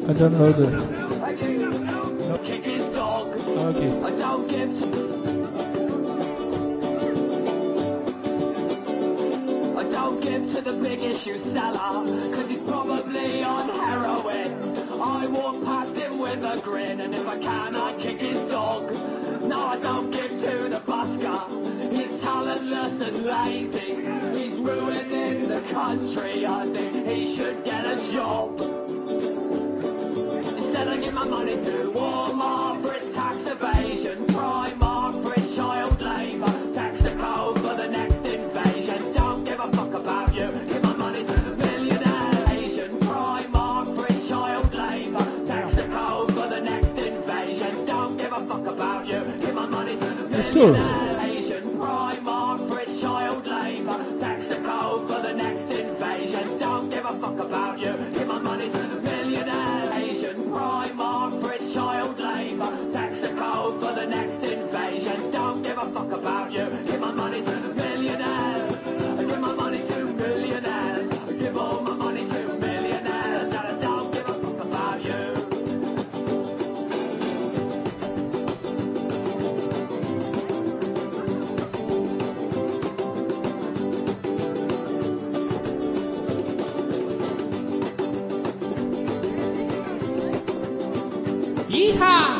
I don't know the. No. Okay. I don't give to the big issue seller, cause he's probably on heroin. I walk past him with a grin, and if I can, I kick his dog. No, I don't give to the busker. He's talentless and lazy. He's ruining the country. I think he should get a job. Instead I give my money to Walmart for his tax evasion, Primark for his child labour, Texaco for the next invasion. Don't give a fuck about you. Give my money to millionaire Asian, Primark for his child labour, Texaco for the next invasion. Don't give a fuck about you. Give my money to millionaire Asian, Primark for his child labour, Texaco for the next invasion. Don't give a fuck about you. Give my money to millionaire Asian, Primark for his child labour, Texaco for the next invasion. Don't give a fuck about you. Give my money to millionaires. I give my money to millionaires. I give all my money to millionaires. And I don't give a fuck about you. Yeehaw!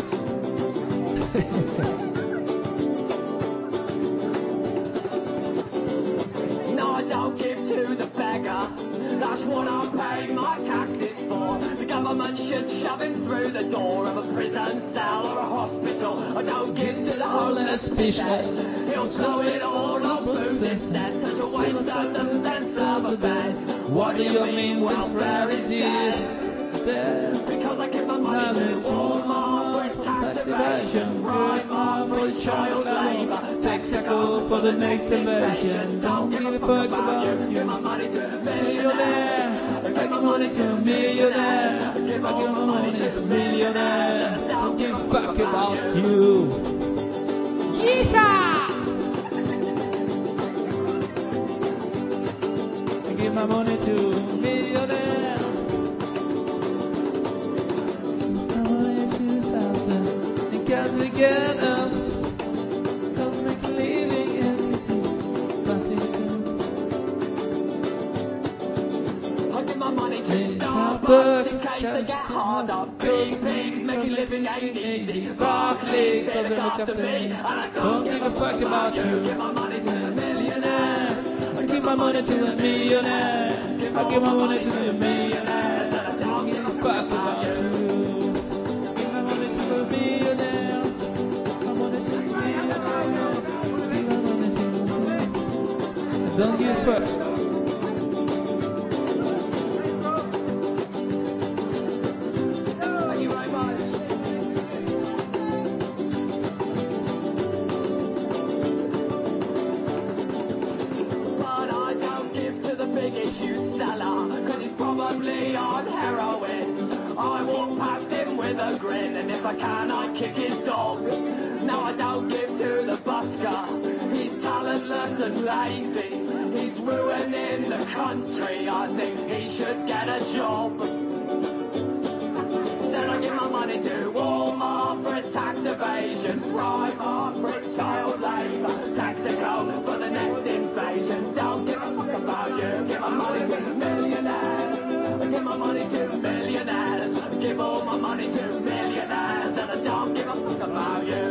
No, I don't give to the beggar. That's what I'm paying my taxes for. The government should shove him through the door of a prison cell or a hospital. I don't give to the homeless fishhead. He'll throw it all on booze instead. Such a waste of them, then serve a bed. What do you mean welfare is dead? Because I give my money to Walmart for his tax evasion, Primark for his child labour, Texaco for the next invasion. Don't give a fuck about you. Give my money to millionaire. I give my money to millionaire. I give my money to millionaire. Don't give a fuck about you. Yeehaw! I give my money to millionaire. Cause we get up, cause we make a living and easy. I give my money to Starbucks in case they get hard up. Big pigs make a living ain't easy. Barclays, they look after me, and I don't give a fuck about you. Give my money to the millionaires. I give my money to the millionaire. I give my money to the millionaires. And I don't give a fuck about you. Give my money to the millionaire. Don't give a fuck. Thank you very much. But I don't give to the big issue seller, cause he's probably on heroin. I walk past him with a grin, and if I can, I kick his dog. No, I don't give to the busker. He's talentless and lazy. He's ruining the country. I think he should get a job. Instead I give my money to Walmart for his tax evasion, Primark for his child labour, Texaco for the next invasion. Don't give a fuck about you. Give my money to millionaires. I give my money to millionaires. I give all my money to millionaires. And I don't give a fuck about you.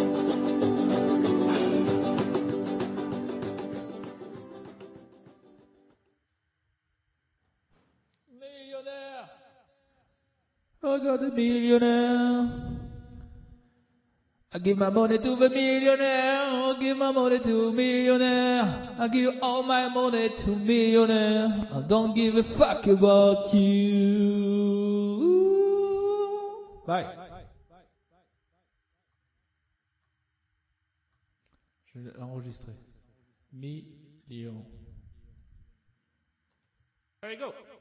I got a millionaire. I give my money to the millionaire. I give my money to millionaire. I give all my money to millionaire. I don't give a fuck about you. Bye. Je vais l'enregistrer. Million. There you go.